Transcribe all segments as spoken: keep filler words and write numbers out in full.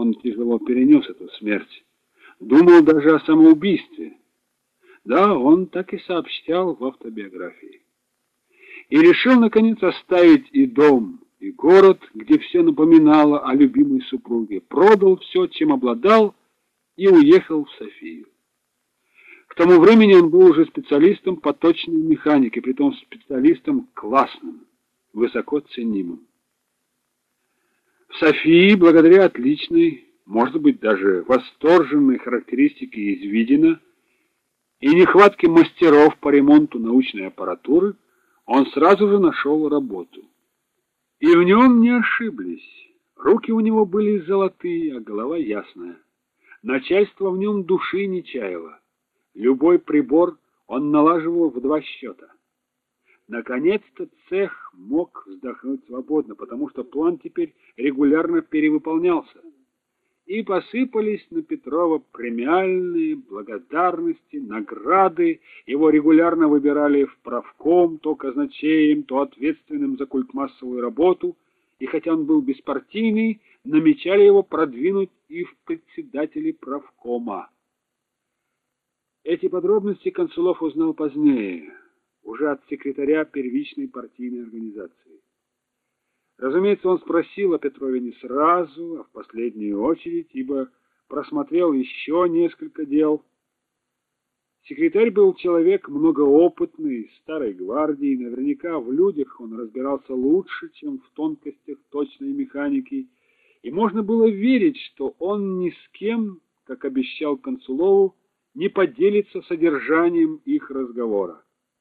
он тяжело перенес эту смерть. Думал даже о самоубийстве. Да, он так и сообщал в автобиографии. И решил, наконец, оставить и дом, и город, где все напоминало о любимой супруге. Продал все, чем обладал, и уехал в Софию. К тому времени он был уже специалистом по точной механике, притом специалистом классным, высоко ценимым. В Софии, благодаря отличной, может быть, даже восторженной характеристике из Видина и нехватке мастеров по ремонту научной аппаратуры, он сразу же нашел работу. И в нем не ошиблись. Руки у него были золотые, а голова ясная. Начальство в нем души не чаяло. Любой прибор он налаживал в два счета. Наконец-то цех мог вздохнуть свободно, потому что план теперь регулярно перевыполнялся. И посыпались на Петрова премиальные благодарности, награды. Его регулярно выбирали в правком, то казначеем, то ответственным за культмассовую работу. И хотя он был беспартийный, намечали его продвинуть и в председатели правкома. Эти подробности Консулов узнал позднее, уже от секретаря первичной партийной организации. Разумеется, он спросил о Петрове не сразу, а в последнюю очередь, ибо просмотрел еще несколько дел. Секретарь был человек многоопытный, старой гвардии, наверняка в людях он разбирался лучше, чем в тонкостях точной механики, и можно было верить, что он ни с кем, как обещал Консулову, не поделится содержанием их разговора.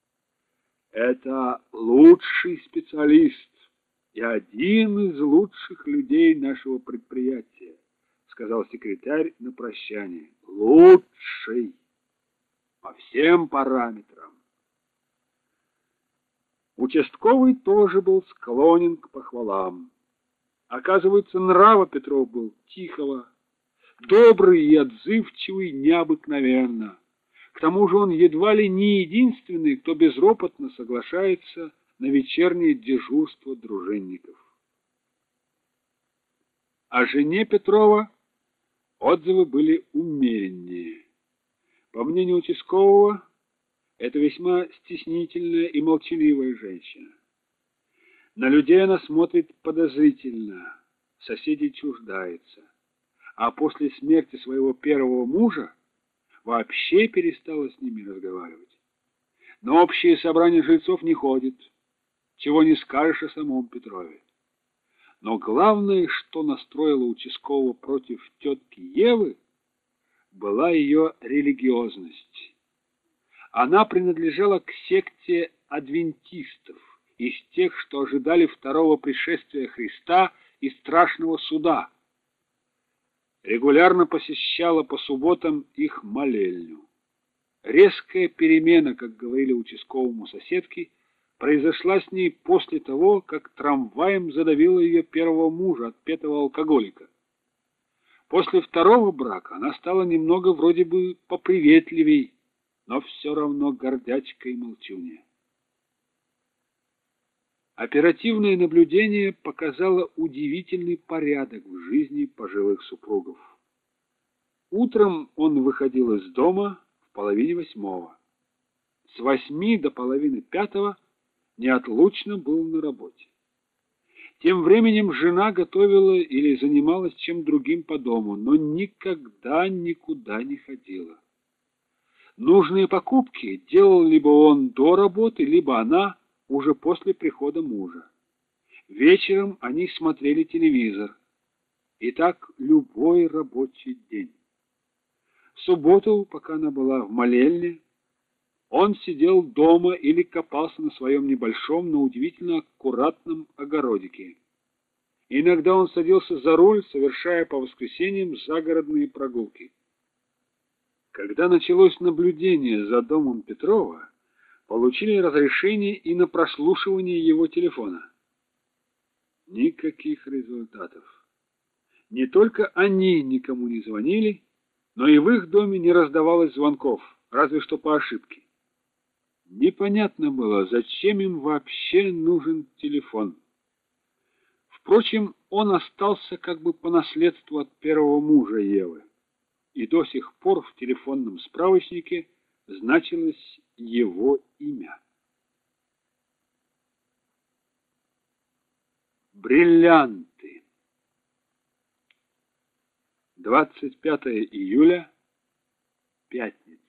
Это лучший специалист и один из лучших людей нашего предприятия, сказал секретарь на прощание. Лучший по всем параметрам. Участковый тоже был склонен к похвалам. Оказывается, нрава Петрова был тихого, добрый и отзывчивый необыкновенно. К тому же он едва ли не единственный, кто безропотно соглашается на вечернее дежурство дружинников. О жене Петрова отзывы были умереннее. По мнению участкового, это весьма стеснительная и молчаливая женщина. На людей она смотрит подозрительно, соседей чуждается. А после смерти своего первого мужа вообще перестала с ними разговаривать. На общие собрания жильцов не ходит, чего не скажешь о самом Петрове. Но главное, что настроило участкового против тетки Евы, была ее религиозность. Она принадлежала к секте адвентистов, из тех, что ожидали второго пришествия Христа и страшного суда. Регулярно посещала по субботам их молельню. Резкая перемена, как говорили участковому соседки, произошла с ней после того, как трамваем задавила ее первого мужа, отпетого алкоголика. После второго брака она стала немного вроде бы поприветливей, но все равно гордячка и молчунья. Оперативное наблюдение показало удивительный порядок в жизни пожилых супругов. Утром он выходил из дома в половине восьмого. С восьми до половины пятого неотлучно был на работе. Тем временем жена готовила или занималась чем другим по дому, но никогда никуда не ходила. Нужные покупки делал либо он до работы, либо она уже после прихода мужа. Вечером они смотрели телевизор. И так любой рабочий день. В субботу, пока она была в молельне, он сидел дома или копался на своем небольшом, но удивительно аккуратном огородике. Иногда он садился за руль, совершая по воскресеньям загородные прогулки. Когда началось наблюдение за домом Петрова, получили разрешение и на прослушивание его телефона. Никаких результатов. Не только они никому не звонили, но и в их доме не раздавалось звонков, разве что по ошибке. Непонятно было, зачем им вообще нужен телефон. Впрочем, он остался как бы по наследству от первого мужа Евы, и до сих пор в телефонном справочнике значилось его имя. Бриллианты. двадцать пятое июля, пятница.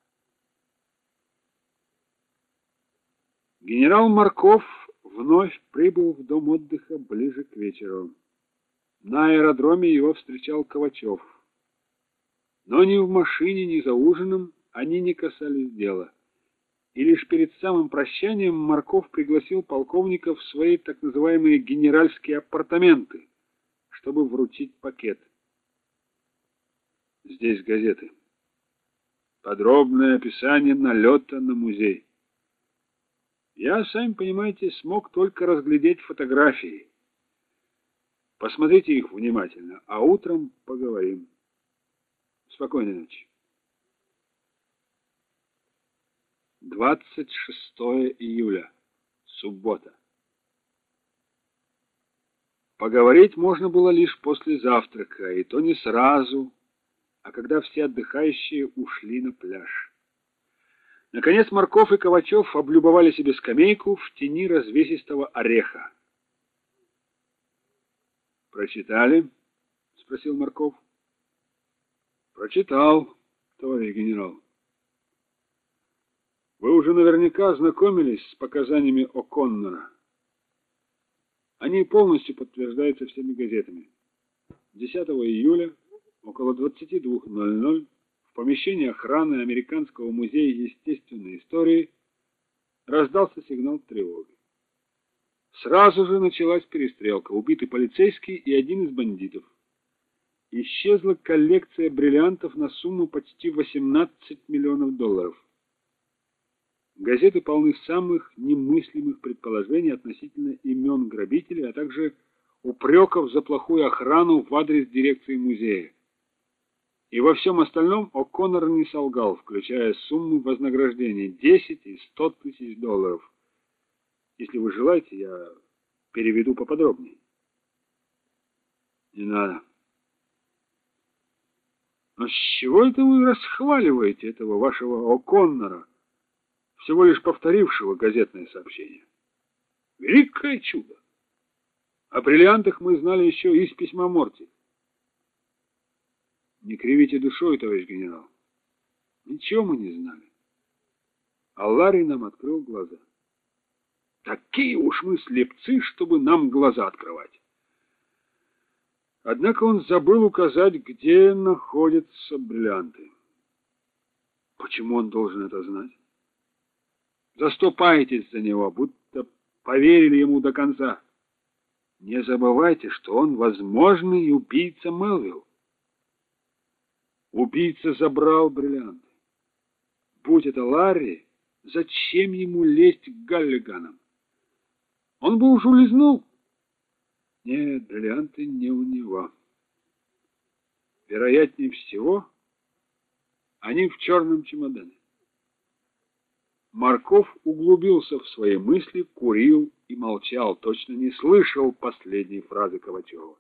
Генерал Марков вновь прибыл в дом отдыха ближе к вечеру. На аэродроме его встречал Ковачев. Но ни в машине, ни за ужином они не касались дела. И лишь перед самым прощанием Марков пригласил полковника в свои так называемые генеральские апартаменты, чтобы вручить пакет. Здесь газеты. Подробное описание налета на музей. Я, сами понимаете, смог только разглядеть фотографии. Посмотрите их внимательно, а утром поговорим. Спокойной ночи. двадцать шестое июля. Суббота. Поговорить можно было лишь после завтрака, и то не сразу, а когда все отдыхающие ушли на пляж. Наконец Марков и Ковачев облюбовали себе скамейку в тени развесистого ореха. «Прочитали?» — спросил Марков. «Прочитал, товарищ генерал. Вы уже наверняка ознакомились с показаниями О'Коннора. Они полностью подтверждаются всеми газетами. десятого июля около двадцати двух ноль-ноль в помещении охраны Американского музея естественной истории раздался сигнал тревоги. Сразу же началась перестрелка. Убиты полицейский и один из бандитов. Исчезла коллекция бриллиантов на сумму почти восемнадцать миллионов долларов. Газеты полны самых немыслимых предположений относительно имен грабителей, а также упреков за плохую охрану в адрес дирекции музея. И во всем остальном О'Коннор не солгал, включая суммы вознаграждения десять и сто тысяч долларов. Если вы желаете, я переведу поподробнее. Не надо. Но с чего это вы расхваливаете этого вашего О'Коннора, всего лишь повторившего газетное сообщение? Великое чудо! О бриллиантах мы знали еще из письма Морти. Не кривите душой, товарищ генерал. Ничего мы не знали. А Ларри нам открыл глаза. Такие уж мы слепцы, чтобы нам глаза открывать. Однако он забыл указать, где находятся бриллианты. Почему он должен это знать? Заступаетесь за него, будто поверили ему до конца. Не забывайте, что он возможный убийца Мелвилл. Убийца забрал бриллианты. Будь это Ларри, зачем ему лезть к Галлиганам? Он бы уж улизнул. Нет, бриллианты не у него. Вероятнее всего, они в черном чемодане. Марков углубился в свои мысли, курил и молчал, точно не слышал последней фразы Ковачева.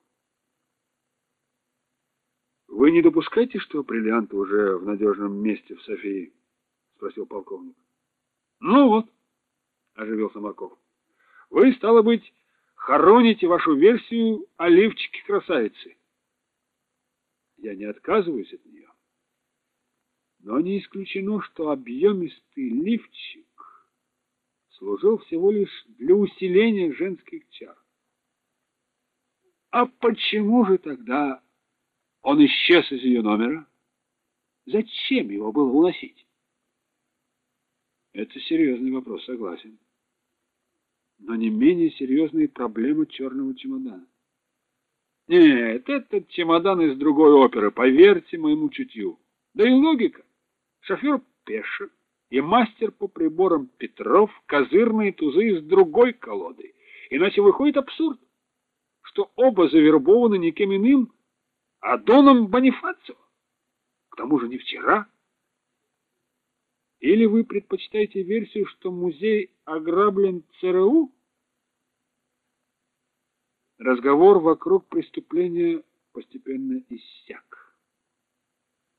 «Вы не допускаете, что бриллианты уже в надежном месте в Софии?» — спросил полковник. «Ну вот», — оживился Марков, — «вы, стало быть, хороните вашу версию о лифчике-красавице». «Я не отказываюсь от нее. Но не исключено, что объемистый лифчик служил всего лишь для усиления женских чар. А почему же тогда он исчез из ее номера? Зачем его было уносить?» Это серьезный вопрос, согласен. Но не менее серьезная проблема черного чемодана. Нет, этот чемодан из другой оперы, поверьте моему чутью. Да и логика. Шофер Пеша и мастер по приборам Петров козырные тузы из другой колоды. Иначе выходит абсурд, что оба завербованы никем иным, а Доном Бонифацио. К тому же не вчера. Или вы предпочитаете версию, что музей ограблен ЦРУ? Разговор вокруг преступления постепенно иссяк.